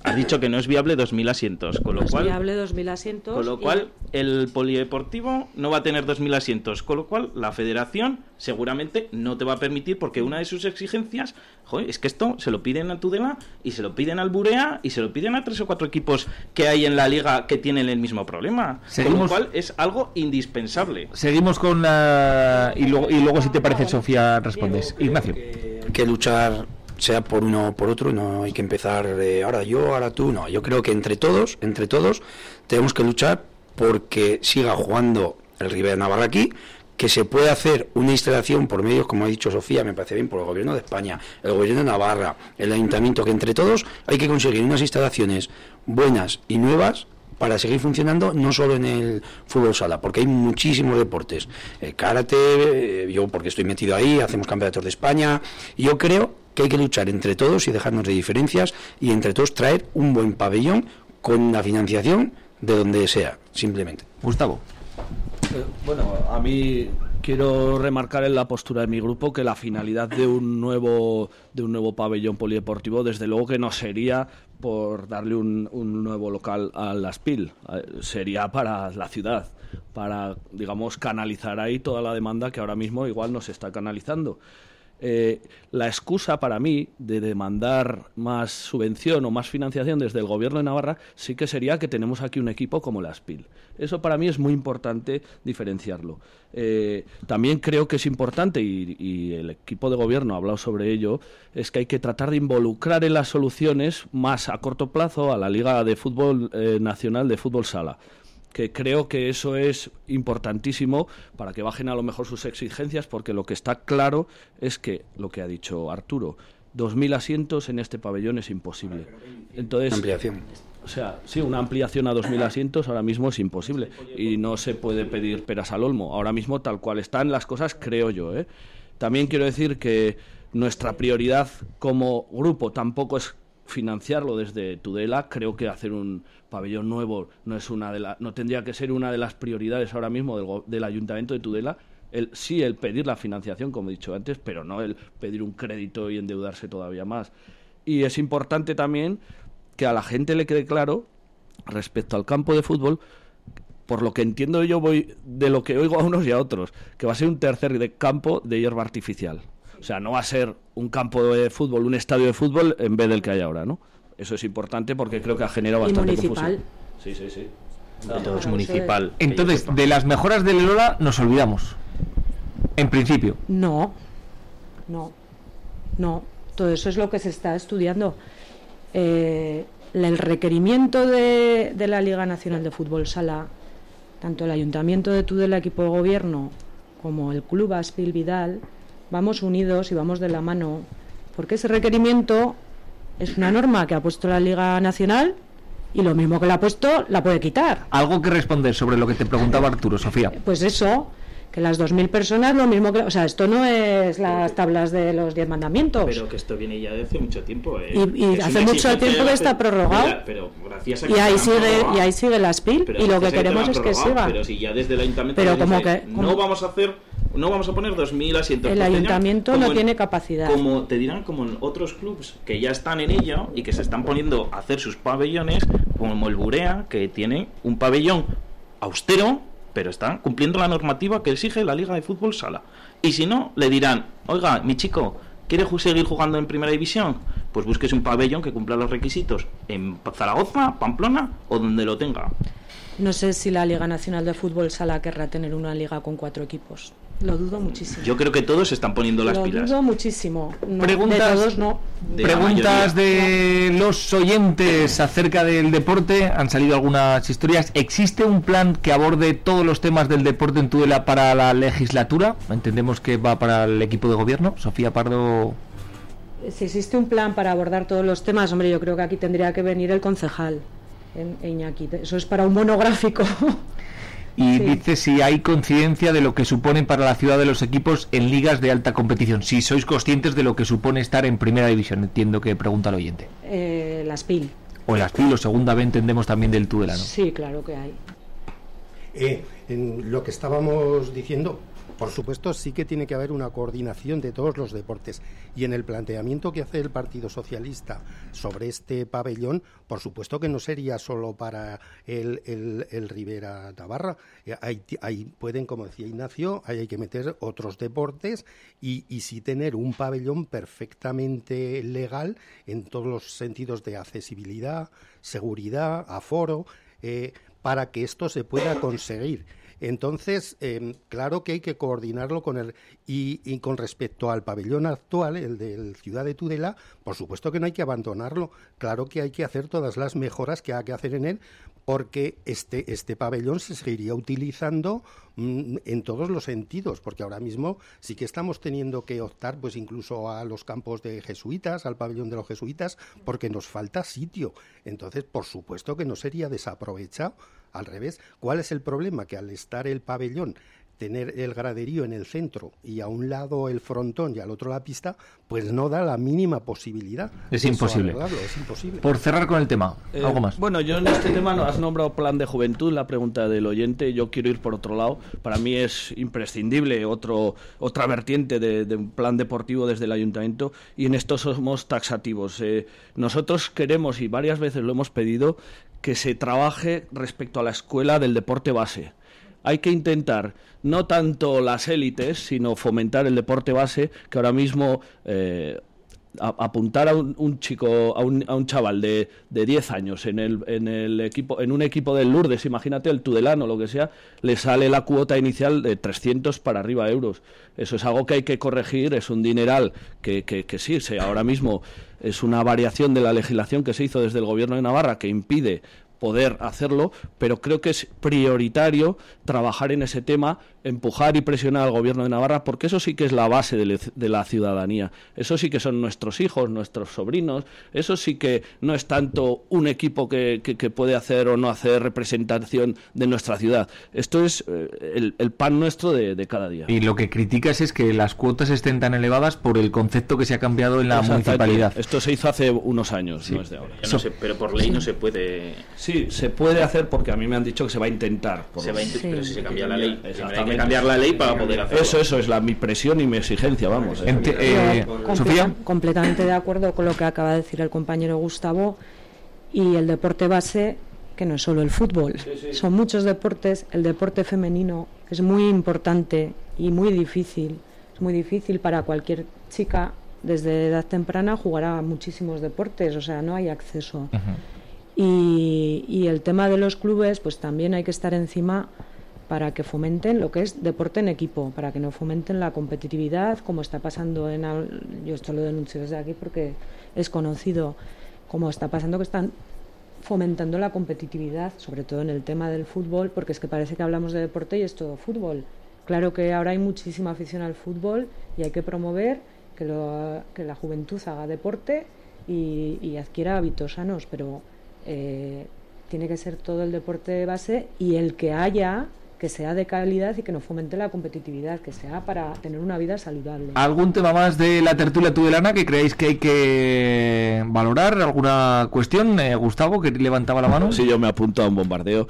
Has dicho que no es viable dos mil asientos, con lo no cual... es viable dos mil asientos. Con lo y... cual, el polideportivo no va a tener dos mil asientos, con lo cual la federación seguramente no te va a permitir, porque una de sus exigencias, joder, es que esto se lo piden a Tudela y se lo piden al Burea y se lo piden a tres o cuatro equipos que hay en la liga que tienen el mismo problema. Seguimos... Con lo cual es algo indispensable. Seguimos con la... Y luego, y luego si te parece, Sofía, respondes. Ignacio. Hay que luchar, sea por uno o por otro, no hay que empezar de ahora yo, ahora tú, no. Yo creo que entre todos, entre todos, tenemos que luchar porque siga jugando el Rivera Navarra aquí, que se puede hacer una instalación por medios, como ha dicho Sofía, me parece bien, por el Gobierno de España, el Gobierno de Navarra, el Ayuntamiento, que entre todos hay que conseguir unas instalaciones buenas y nuevas para seguir funcionando, no solo en el fútbol sala, porque hay muchísimos deportes, el karate, eh, yo porque estoy metido ahí, hacemos campeonatos de España, y yo creo que hay que luchar entre todos y dejarnos de diferencias y entre todos traer un buen pabellón con la financiación de donde sea, simplemente. Gustavo. Eh, bueno, a mí quiero remarcar en la postura de mi grupo que la finalidad de un nuevo de un nuevo pabellón polideportivo, desde luego que no sería por darle un, un nuevo local a la Aspil, eh, sería para la ciudad, para, digamos, canalizar ahí toda la demanda que ahora mismo igual no se está canalizando. Eh, la excusa para mí de demandar más subvención o más financiación desde el Gobierno de Navarra sí que sería que tenemos aquí un equipo como la Aspil. Eso para mí es muy importante diferenciarlo. Eh, también creo que es importante, y, y el equipo de Gobierno ha hablado sobre ello, es que hay que tratar de involucrar en las soluciones más a corto plazo a la Liga de Fútbol eh, Nacional de Fútbol Sala, que creo que eso es importantísimo para que bajen a lo mejor sus exigencias, porque lo que está claro es que, lo que ha dicho Arturo, dos mil asientos en este pabellón es imposible. Entonces, ampliación. O sea, sí, una ampliación a dos mil asientos ahora mismo es imposible y no se puede pedir peras al olmo. Ahora mismo, tal cual están las cosas, creo yo, ¿eh? También quiero decir que nuestra prioridad como grupo tampoco es financiarlo desde Tudela. Creo que hacer un pabellón nuevo no es una de la, no tendría que ser una de las prioridades ahora mismo del, del Ayuntamiento de Tudela. El, sí, el pedir la financiación, como he dicho antes, pero no el pedir un crédito y endeudarse todavía más. Y es importante también que a la gente le quede claro, respecto al campo de fútbol, por lo que entiendo yo voy de lo que oigo a unos y a otros, que va a ser un tercer de campo de hierba artificial. O sea, no va a ser un campo de fútbol, un estadio de fútbol en vez del que hay ahora, ¿no? Eso es importante porque creo que ha generado bastante municipal. confusión. Sí, sí, sí. No, todo es municipal. Entonces, de las mejoras del Elola nos olvidamos. En principio. No, no, no. Todo eso es lo que se está estudiando. Eh, el requerimiento de, de la Liga Nacional de Fútbol Sala, tanto el Ayuntamiento de Tudela, equipo de gobierno, como el Club Aspil Vidal, vamos unidos y vamos de la mano, porque ese requerimiento es una norma que ha puesto la Liga Nacional y lo mismo que la ha puesto la puede quitar. Algo que responder sobre lo que te preguntaba Arturo, Sofía. Pues eso, que las dos mil personas lo mismo que... O sea, esto no es las tablas de los diez mandamientos. Pero que esto viene ya de hace mucho tiempo. Eh. Y, y hace mucho tiempo que está prorrogado. Pero gracias a y, ahí sigue, y ahí sigue la Aspil, pero y lo que que queremos es que siga. Pero si ya desde el Ayuntamiento pero como dice, que, no como... vamos a hacer... No vamos a poner dos mil asientos. El Ayuntamiento como no en, tiene capacidad. Como te dirán, como en otros clubs que ya están en ello y que se están poniendo a hacer sus pabellones, como el Burea, que tiene un pabellón austero, pero están cumpliendo la normativa que exige la Liga de Fútbol Sala. Y si no, le dirán, oiga, mi chico, ¿quiere seguir jugando en Primera División? Pues búsquese un pabellón que cumpla los requisitos en Zaragoza, Pamplona o donde lo tenga. No sé si la Liga Nacional de Fútbol Sala querrá tener una liga con cuatro equipos. Lo dudo muchísimo. Yo creo que todos se están poniendo las lo pilas. Lo dudo muchísimo. No, preguntas, de todos no. De preguntas de los oyentes acerca del deporte. Han salido algunas historias. ¿Existe un plan que aborde todos los temas del deporte en Tudela para la legislatura? Entendemos que va para el equipo de gobierno. Sofía Pardo. Si existe un plan para abordar todos los temas, hombre, yo creo que aquí tendría que venir el concejal en, en Iñaki. Eso es para un monográfico. Y sí. Dice si hay conciencia de lo que suponen para la ciudad de los equipos en ligas de alta competición. Si sois conscientes de lo que supone estar en primera división. Entiendo que pregunta el oyente. Eh, la Aspil. O la Aspil, o segunda vez entendemos también del Tudela, ¿no? Sí, claro que hay. Eh, en lo que estábamos diciendo, por supuesto, sí que tiene que haber una coordinación de todos los deportes. Y en el planteamiento que hace el Partido Socialista sobre este pabellón, por supuesto que no sería solo para el, el, el Ribera Navarra. Hay, hay, pueden, como decía Ignacio, hay, hay que meter otros deportes y, y sí tener un pabellón perfectamente legal en todos los sentidos de accesibilidad, seguridad, aforo, eh, para que esto se pueda conseguir. Entonces, eh, claro que hay que coordinarlo con el... Y, y con respecto al pabellón actual, el de Ciudad de Tudela, por supuesto que no hay que abandonarlo. Claro que hay que hacer todas las mejoras que hay que hacer en él, porque este, este pabellón se seguiría utilizando mmm, en todos los sentidos, porque ahora mismo sí que estamos teniendo que optar pues incluso a los campos de jesuitas, al pabellón de los jesuitas, porque nos falta sitio. Entonces, por supuesto que no sería desaprovechado. Al revés, ¿cuál es el problema? Que al estar el pabellón, tener el graderío en el centro y a un lado el frontón y al otro la pista, pues no da la mínima posibilidad. Es imposible. Es imposible. Por cerrar con el tema, eh, algo más. Bueno, yo en este tema no has nombrado plan de juventud, la pregunta del oyente, yo quiero ir por otro lado. Para mí es imprescindible otro otra vertiente de, de un plan deportivo desde el ayuntamiento, y en esto somos taxativos. Eh, nosotros queremos, y varias veces lo hemos pedido, que se trabaje respecto a la escuela del deporte base. Hay que intentar no tanto las élites, sino fomentar el deporte base, que ahora mismo eh, a, apuntar a un, un chico, a un, a un chaval de, de diez años en el, en el equipo, en un equipo del Lourdes, imagínate, el Tudelano o lo que sea, le sale la cuota inicial de trescientos para arriba euros. Eso es algo que hay que corregir, es un dineral que, que, que sí, se, ahora mismo es una variación de la legislación que se hizo desde el Gobierno de Navarra que impide poder hacerlo, pero creo que es prioritario trabajar en ese tema, empujar y presionar al Gobierno de Navarra, porque eso sí que es la base de, le, de la ciudadanía. Eso sí que son nuestros hijos, nuestros sobrinos. Eso sí que no es tanto un equipo que, que, que puede hacer o no hacer representación de nuestra ciudad. Esto es eh, el, el pan nuestro de, de cada día. Y lo que criticas es que las cuotas estén tan elevadas por el concepto que se ha cambiado en la municipalidad. Esto se hizo hace unos años, sí. No es de ahora. No sé, pero por ley no se puede... Sí, se puede hacer porque a mí me han dicho que se va a intentar. Se va a int- sí. Pero si se cambia la ley, exactamente. Hay que cambiar la ley para poder hacerlo. Eso, eso es la, mi presión y mi exigencia, vamos. Eh. Ente, eh, Completa, Sofía. Completamente de acuerdo con lo que acaba de decir el compañero Gustavo, y el deporte base, que no es solo el fútbol, sí, sí. Son muchos deportes. El deporte femenino es muy importante y muy difícil. Es muy difícil para cualquier chica desde edad temprana jugar a muchísimos deportes, o sea, no hay acceso. Uh-huh. Y, y el tema de los clubes, pues también hay que estar encima para que fomenten lo que es deporte en equipo, para que no fomenten la competitividad, como está pasando en... Yo esto lo denuncio desde aquí porque es conocido, como está pasando que están fomentando la competitividad, sobre todo en el tema del fútbol, porque es que parece que hablamos de deporte y es todo fútbol. Claro que ahora hay muchísima afición al fútbol y hay que promover que, lo, que la juventud haga deporte y, y adquiera hábitos sanos, pero... Eh, tiene que ser todo el deporte de base, y el que haya, que sea de calidad y que no fomente la competitividad, que sea para tener una vida saludable. ¿Algún tema más de la tertulia tudelana que creáis que hay que valorar? ¿Alguna cuestión? Eh, Gustavo, que levantaba la mano. Sí, yo me apunto a un bombardeo.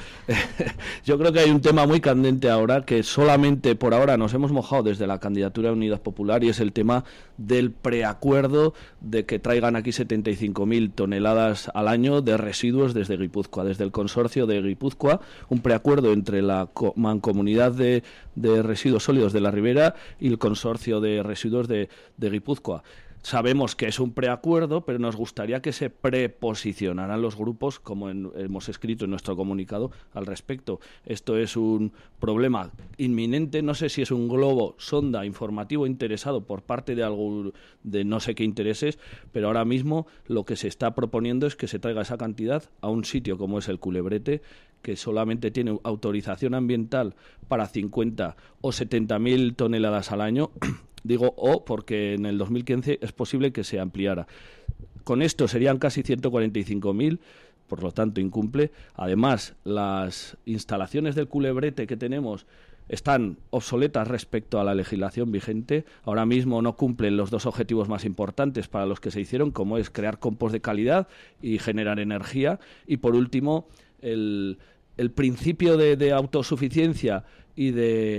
Yo creo que hay un tema muy candente ahora, que solamente por ahora nos hemos mojado desde la candidatura de Unidad Popular, y es el tema del preacuerdo de que traigan aquí setenta y cinco mil toneladas al año de residuos desde Guipúzcoa, desde el consorcio de Guipúzcoa, un preacuerdo entre la Mancomunidad de, de Residuos Sólidos de la Ribera y el Consorcio de Residuos de, de Guipúzcoa. Sabemos que es un preacuerdo, pero nos gustaría que se preposicionaran los grupos, como en, hemos escrito en nuestro comunicado al respecto. Esto es un problema inminente. No sé si es un globo sonda informativo interesado por parte de algo de no sé qué intereses, pero ahora mismo lo que se está proponiendo es que se traiga esa cantidad a un sitio como es el Culebrete, que solamente tiene autorización ambiental para cincuenta o setenta mil toneladas al año. Digo o porque en el dos mil quince es posible que se ampliara. Con esto serían casi ciento cuarenta y cinco mil, por lo tanto incumple. Además, las instalaciones del Culebrete que tenemos están obsoletas respecto a la legislación vigente. Ahora mismo no cumplen los dos objetivos más importantes para los que se hicieron, como es crear compost de calidad y generar energía. Y por último, el, el principio de, de autosuficiencia y de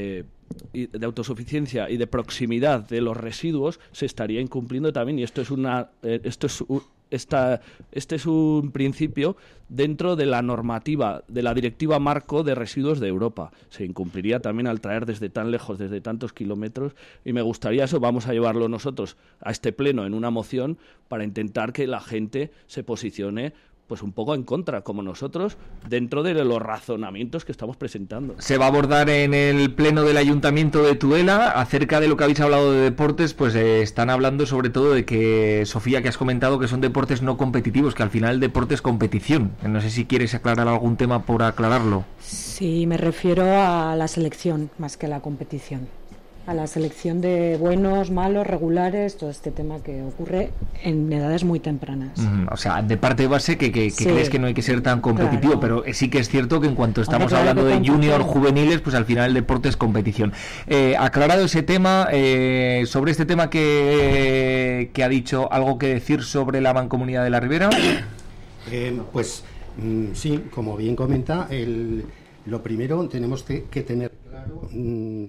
y de autosuficiencia y de proximidad de los residuos se estaría incumpliendo también, y esto es una eh, esto es un, esta, este es un principio dentro de la normativa de la Directiva Marco de Residuos de Europa. Se incumpliría también al traer desde tan lejos, desde tantos kilómetros, y me gustaría eso, vamos a llevarlo nosotros a este pleno en una moción para intentar que la gente se posicione pues un poco en contra, como nosotros, dentro de los razonamientos que estamos presentando. Se va a abordar en el pleno del Ayuntamiento de Tudela, acerca de lo que habéis hablado de deportes, pues eh, están hablando sobre todo de que, Sofía, que has comentado que son deportes no competitivos, que al final el deporte es competición. No sé si quieres aclarar algún tema por aclararlo. Sí, me refiero a la selección más que a la competición. A la selección de buenos, malos, regulares, todo este tema que ocurre en edades muy tempranas. Mm, o sea, de parte de base que, que, que sí. crees que no hay que ser tan competitivo, claro. Pero sí que es cierto que en cuanto estamos Hombre, claro hablando de competición. junior, juveniles, pues al final el deporte es competición. Eh, aclarado ese tema, eh, sobre este tema que, que ha dicho, ¿algo que decir sobre la Mancomunidad de la Ribera? Eh, pues mm, sí, como bien comenta, el, lo primero tenemos que, que tener claro... Mm,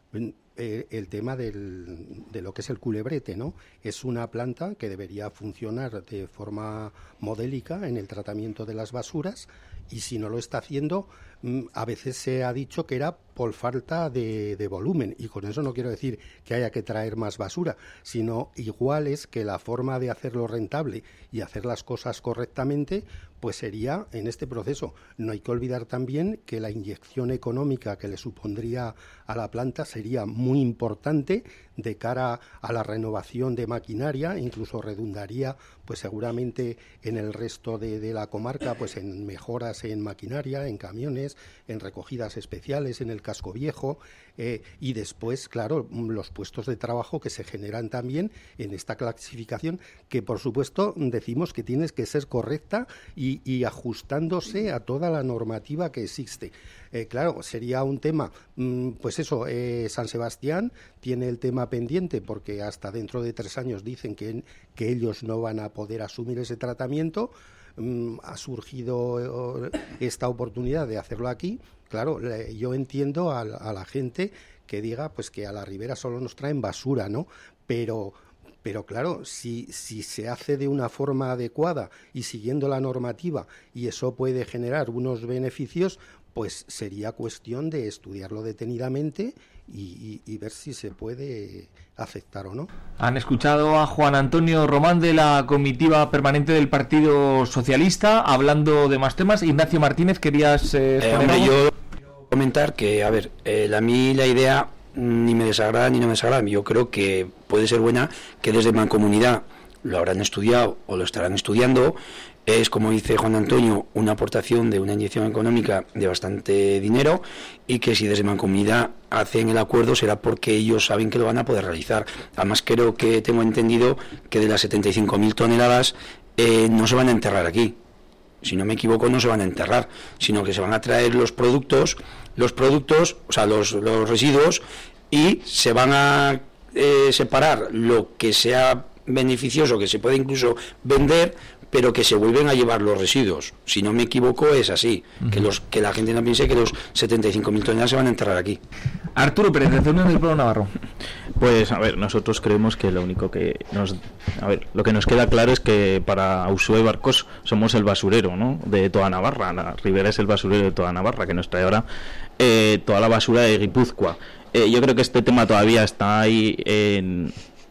Eh, el tema del, de lo que es el culebrete, ¿no? Es una planta que debería funcionar de forma modélica en el tratamiento de las basuras, y si no lo está haciendo, a veces se ha dicho que era por falta de, de volumen, y con eso no quiero decir que haya que traer más basura, sino igual es que la forma de hacerlo rentable y hacer las cosas correctamente pues sería en este proceso. No hay que olvidar también que la inyección económica que le supondría a la planta sería muy importante de cara a la renovación de maquinaria, incluso redundaría pues seguramente en el resto de, de la comarca pues en mejoras en maquinaria, en camiones, en recogidas especiales, en el casco viejo, eh, y después, claro, los puestos de trabajo que se generan también en esta clasificación, que por supuesto decimos que tienes que ser correcta y, y ajustándose a toda la normativa que existe. Eh, claro, sería un tema, mmm, pues eso, eh, San Sebastián tiene el tema pendiente porque hasta dentro de tres años dicen que, que ellos no van a poder asumir ese tratamiento. Mm, ha surgido esta oportunidad de hacerlo aquí. Claro, le, yo entiendo a, a la gente que diga pues que a la Ribera solo nos traen basura, ¿no? Pero... Pero claro, si, si se hace de una forma adecuada y siguiendo la normativa y eso puede generar unos beneficios, pues sería cuestión de estudiarlo detenidamente y, y, y ver si se puede aceptar o no. Han escuchado a Juan Antonio Román de la comitiva permanente del Partido Socialista hablando de más temas. Ignacio Martínez, ¿querías eh, eh, hombre, yo quiero comentar que, a ver, eh, a mí la idea ni me desagrada ni no me desagrada. Yo creo que puede ser buena, que desde Mancomunidad lo habrán estudiado o lo estarán estudiando. Es, como dice Juan Antonio, una aportación de una inyección económica de bastante dinero, y que si desde Mancomunidad hacen el acuerdo será porque ellos saben que lo van a poder realizar. Además, creo que tengo entendido que de las setenta y cinco mil toneladas eh, no se van a enterrar aquí. Si no me equivoco, no se van a enterrar, sino que se van a traer los productos, los productos, o sea, los, los residuos, y se van a eh, separar lo que sea beneficioso, que se puede incluso vender, pero que se vuelven a llevar los residuos. Si no me equivoco, es así. Uh-huh. Que los que la gente no piense que los setenta y cinco mil toneladas se van a enterrar aquí. Arturo Pérez, de Unión del Pueblo Navarro. Pues, a ver, nosotros creemos que lo único que nos... A ver, lo que nos queda claro es que para Usue Barcos somos el basurero, ¿no?, de toda Navarra. La Ribera es el basurero de toda Navarra, que nos trae ahora eh, toda la basura de Guipúzcoa. Eh, yo creo que este tema todavía está ahí en...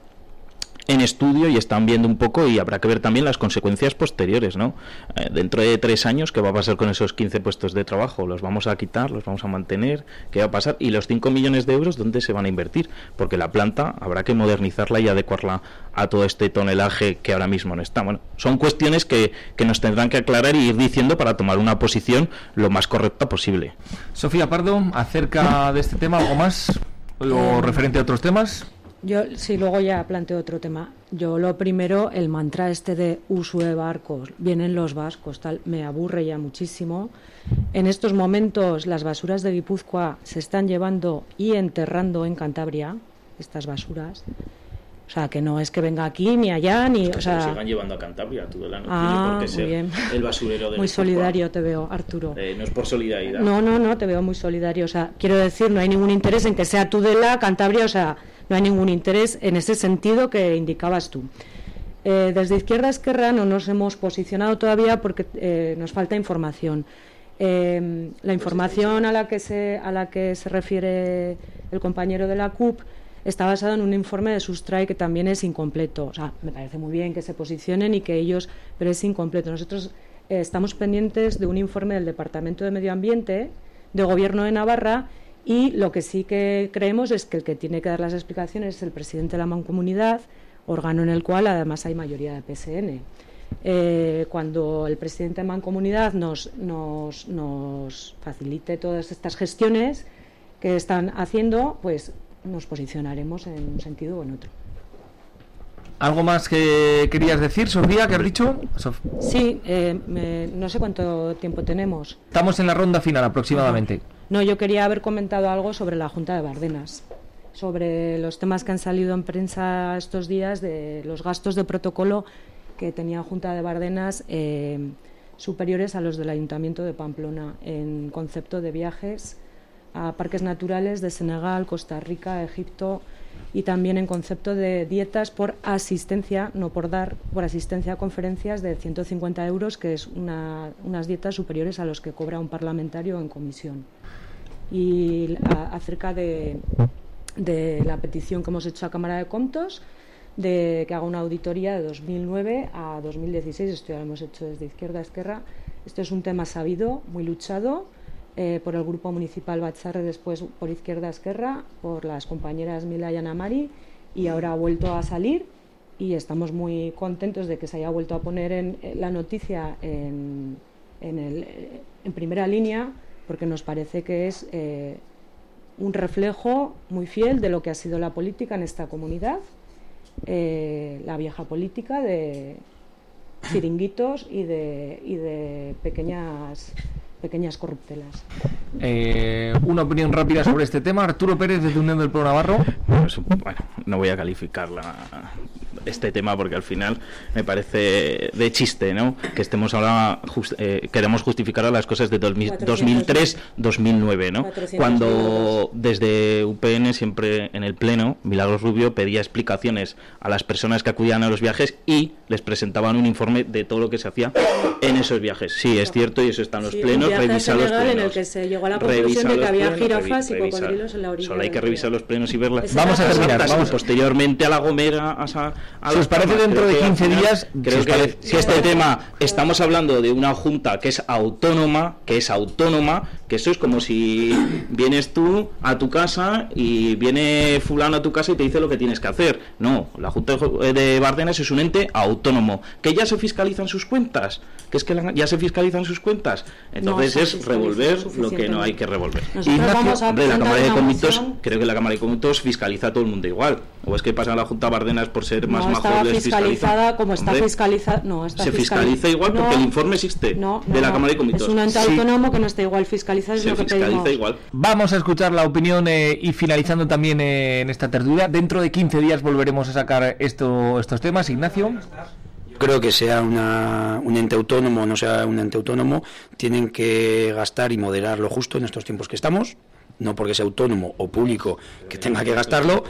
en estudio y están viendo un poco, y habrá que ver también las consecuencias posteriores, ¿no? Eh, dentro de tres años, ¿qué va a pasar con esos quince puestos de trabajo? ¿Los vamos a quitar? ¿Los vamos a mantener? ¿Qué va a pasar? ¿Y los cinco millones de euros dónde se van a invertir? Porque la planta habrá que modernizarla y adecuarla a todo este tonelaje que ahora mismo no está. Bueno, son cuestiones que, que nos tendrán que aclarar y ir diciendo para tomar una posición lo más correcta posible. Sofía Pardo, acerca de este tema, ¿algo más? ¿O eh, referente a otros temas? Yo, sí, luego ya planteo otro tema. Yo lo primero, el mantra este de Usue Barcos, vienen los vascos, tal, me aburre ya muchísimo. En estos momentos las basuras de Guipúzcoa se están llevando y enterrando en Cantabria, estas basuras. O sea, que no es que venga aquí ni allá, ni... O sea... Se sigan llevando a Cantabria, Tudela no ah, tiene por qué ser bien. el basurero del Muy solidario te veo, Arturo. Eh, no es por solidaridad. No, no, no, te veo muy solidario. O sea, quiero decir, no hay ningún interés en que sea Tudela, Cantabria, o sea, no hay ningún interés en ese sentido que indicabas tú. Eh, desde Izquierda Esquerra no nos hemos posicionado todavía porque eh, nos falta información. Eh, la información a la que se a la que se refiere el compañero de la C U P está basada en un informe de Sustrai que también es incompleto. O sea, me parece muy bien que se posicionen y que ellos, pero es incompleto. Nosotros eh, estamos pendientes de un informe del Departamento de Medio Ambiente de Gobierno de Navarra, y lo que sí que creemos es que el que tiene que dar las explicaciones es el presidente de la Mancomunidad, órgano en el cual además hay mayoría de P S N. Eh, cuando el presidente de Mancomunidad nos, nos, nos facilite todas estas gestiones que están haciendo, pues nos posicionaremos en un sentido o en otro. ¿Algo más que querías decir, Sofía, que has dicho? Sof sí, eh, me, no sé cuánto tiempo tenemos. Estamos en la ronda final aproximadamente. Ajá. No, yo quería haber comentado algo sobre la Junta de Bardenas, sobre los temas que han salido en prensa estos días de los gastos de protocolo que tenía Junta de Bardenas eh, superiores a los del Ayuntamiento de Pamplona en concepto de viajes a parques naturales de Senegal, Costa Rica, Egipto, y también en concepto de dietas por asistencia, no por dar, por asistencia a conferencias de ciento cincuenta euros, que es una, unas dietas superiores a los que cobra un parlamentario en comisión. Y a, acerca de, de la petición que hemos hecho a Cámara de Comptos, de que haga una auditoría de dos mil nueve a dos mil dieciséis, esto ya lo hemos hecho desde Izquierda Esquerra. Esto es un tema sabido, muy luchado, eh, por el Grupo Municipal Batzarre, después por Izquierda Esquerra, por las compañeras Mila y Ana Mari, y ahora ha vuelto a salir, y estamos muy contentos de que se haya vuelto a poner en, en la noticia en, en, el, en primera línea, porque nos parece que es eh, un reflejo muy fiel de lo que ha sido la política en esta comunidad. Eh, la vieja política de chiringuitos y de, y de pequeñas pequeñas corruptelas. Eh, una opinión rápida sobre este tema. Arturo Pérez, desde Unión del Pueblo Navarro. Pues, bueno, no voy a calificar la, este tema porque al final me parece de chiste, ¿no? Que estemos ahora just, eh, queremos justificar las cosas de dos mil tres dos mil nueve, ¿no? Cuando desde U P N siempre en el pleno Milagros Rubio pedía explicaciones a las personas que acudían a los viajes y les presentaban un informe de todo lo que se hacía en esos viajes. Sí, es cierto, y eso está en los sí, plenos. Revisa los plenos. En el que se llegó a la conclusión de que había jirafas y cocodrilos en la orilla. Solo hay que revisar los plenos y verlas. Vamos a terminar. Vamos posteriormente a La Gomera, a, a si os parece, dentro de quince días, creo si que parece, si este tema estamos hablando de una junta que es autónoma, que es autónoma, que eso es como si vienes tú a tu casa y viene fulano a tu casa y te dice lo que tienes que hacer. No, la Junta de Bardenas es un ente autónomo, que ya se fiscalizan sus cuentas, que es que ya se fiscalizan sus cuentas. Entonces no, es revolver lo que no hay que revolver. Ignacio, hombre, la Cámara de Cómputos, creo que la Cámara de Cómputos fiscaliza a todo el mundo igual. ¿O es que pasa la Junta de Bardenas por ser más no majo les fiscalizada como está fiscalizada? No, está se fiscaliza igual porque no, el informe existe no, no, de la Cámara de Cómputos. Es un ente sí. autónomo que no está igual fiscalizado. Se es lo fiscaliza que pedimos. igual. Vamos a escuchar la opinión eh, y finalizando también eh, en esta tertulia. Dentro de quince días volveremos a sacar esto, estos temas. Ignacio. Creo que sea una, un ente autónomo o no sea un ente autónomo, tienen que gastar y moderar lo justo en estos tiempos que estamos, no porque sea autónomo o público que tenga que gastarlo,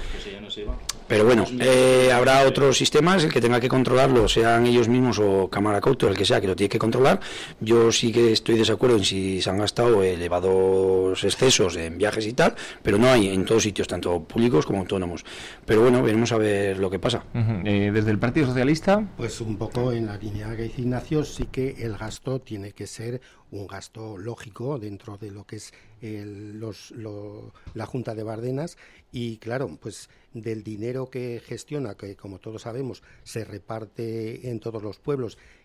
pero bueno, eh, habrá otros sistemas, el que tenga que controlarlo, sean ellos mismos o Cámara Cauto, el que sea que lo tiene que controlar. Yo sí que estoy de desacuerdo en si se han gastado elevados excesos en viajes y tal, pero no hay en todos sitios, tanto públicos como autónomos. Pero bueno, veremos a ver lo que pasa. Uh-huh. Eh, desde el Partido Socialista, pues un poco en la línea que dice Ignacio, sí que el gasto tiene que ser un gasto lógico dentro de lo que es el, los, lo, la Junta de Bardenas, y claro, pues del dinero que gestiona, que como todos sabemos se reparte en todos los pueblos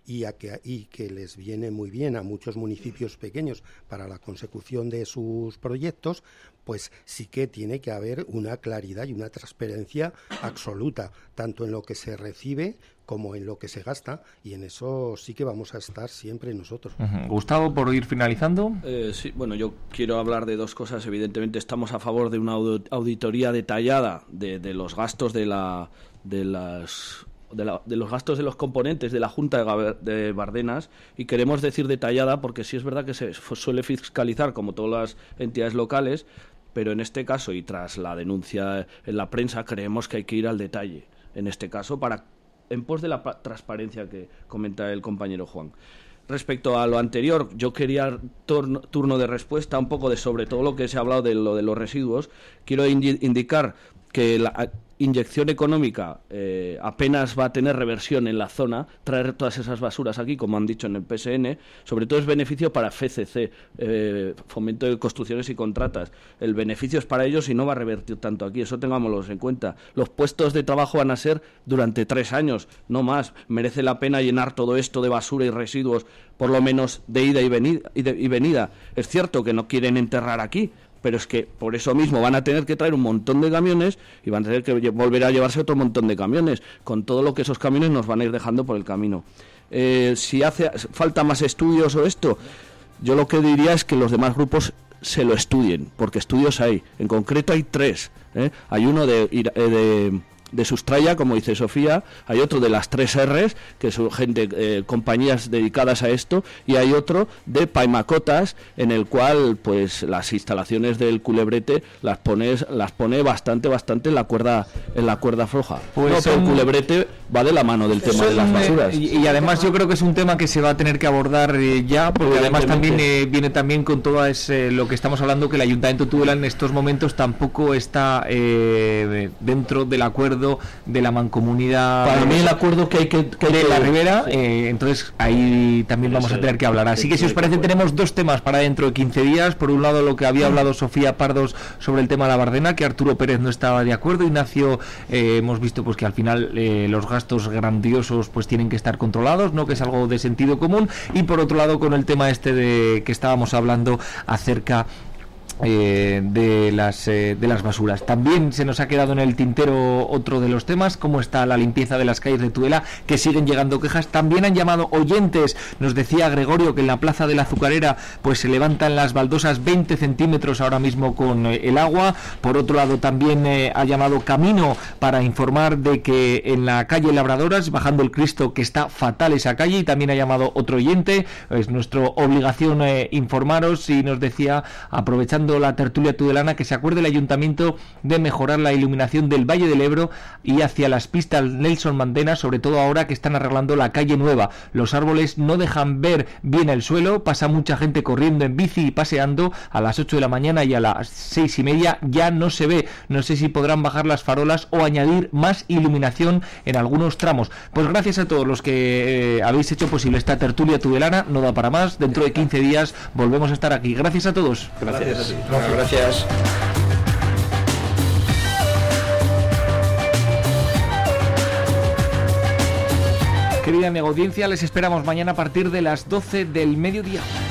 y, a que, y que les viene muy bien a muchos municipios pequeños para la consecución de sus proyectos, pues sí que tiene que haber una claridad y una transparencia absoluta, tanto en lo que se recibe como en lo que se gasta, y en eso sí que vamos a estar siempre nosotros. Uh-huh. Gustavo, por ir finalizando. Eh, sí, bueno, yo quiero hablar de dos cosas. Evidentemente estamos a favor de una auditoría detallada de, de los gastos de la de las de, la, de los gastos de los componentes de la Junta de, de Bardenas, y queremos decir detallada porque sí es verdad que se suele fiscalizar como todas las entidades locales, pero en este caso y tras la denuncia en la prensa creemos que hay que ir al detalle en este caso para en pos de la transparencia que comenta el compañero Juan. Respecto a lo anterior, yo quería turno, turno de respuesta un poco de sobre todo lo que se ha hablado de lo de los residuos. Quiero indi- indicar que la inyección económica eh, apenas va a tener reversión en la zona. Traer todas esas basuras aquí, como han dicho en el P S N, sobre todo es beneficio para F C C, eh, Fomento de Construcciones y Contratas. El beneficio es para ellos y no va a revertir tanto aquí, eso tengámoslo en cuenta. Los puestos de trabajo van a ser durante tres años, no más. Merece la pena llenar todo esto de basura y residuos, por lo menos de ida y venida. Y, de, y venida. Es cierto que no quieren enterrar aquí, pero es que por eso mismo van a tener que traer un montón de camiones y van a tener que volver a llevarse otro montón de camiones, con todo lo que esos camiones nos van a ir dejando por el camino. Eh, si hace falta más estudios o esto, yo lo que diría es que los demás grupos se lo estudien, porque estudios hay. En concreto hay tres. ¿eh? Hay uno de... de de Sustraya, como dice Sofía, hay otro de las tres R's, que son gente, eh, compañías dedicadas a esto, y hay otro de Paimacotas, en el cual pues las instalaciones del culebrete las pones, las pone bastante, bastante en la cuerda, en la cuerda floja. Pues no, pero son, el culebrete va de la mano del tema de las basuras. Y, y además yo creo que es un tema que se va a tener que abordar eh, ya, porque además también eh, viene también con todo ese, lo que estamos hablando, que el Ayuntamiento de Tudela en estos momentos tampoco está eh, dentro del acuerdo de la mancomunidad. Para mí el acuerdo que hay que, que de hay la que, Ribera, sí. eh, entonces ahí también vamos a tener que hablar. Así que si os parece tenemos dos temas para dentro de quince días. Por un lado lo que había hablado Sofía Pardos sobre el tema de la Bardena, que Arturo Pérez no estaba de acuerdo. Ignacio, eh, hemos visto pues que al final eh, los gastos grandiosos pues tienen que estar controlados, no, que es algo de sentido común. Y por otro lado con el tema este de que estábamos hablando acerca Eh, de las eh, de las basuras. También se nos ha quedado en el tintero otro de los temas, cómo está la limpieza de las calles de Tudela, que siguen llegando quejas. También han llamado oyentes. Nos decía Gregorio que en la plaza de la Azucarera pues se levantan las baldosas veinte centímetros ahora mismo con eh, el agua. Por otro lado también eh, ha llamado Camino para informar de que en la calle Labradoras, bajando el Cristo, que está fatal esa calle. Y también ha llamado otro oyente. Es nuestra obligación eh, informaros, y nos decía, aprovechando la tertulia tudelana, que se acuerde el ayuntamiento de mejorar la iluminación del Valle del Ebro y hacia las pistas Nelson Mandela, sobre todo ahora que están arreglando la calle nueva. Los árboles no dejan ver bien el suelo, pasa mucha gente corriendo en bici y paseando. A las ocho de la mañana y a las seis y media ya no se ve. No sé si podrán bajar las farolas o añadir más iluminación en algunos tramos. Pues gracias a todos los que eh, habéis hecho posible esta tertulia tudelana. No da para más. Dentro de quince días volvemos a estar aquí. Gracias a todos. Gracias, gracias a ti. Bueno, gracias. Querida amiga audiencia, les esperamos mañana a partir de las doce del mediodía.